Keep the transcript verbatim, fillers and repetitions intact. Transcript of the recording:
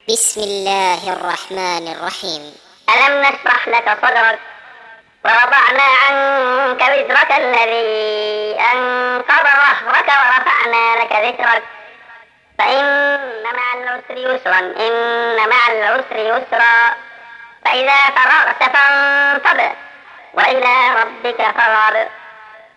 بسم الله الرحمن الرحيم. ألم نشرح لك صدرك ووضعنا عنك وزرك الذي أنقض ظهرك ورفعنا لك ذكرك فإن مع العسر يسرا إن مع العسر يسرا فإذا فرغت فانصب وإلى ربك فارغب.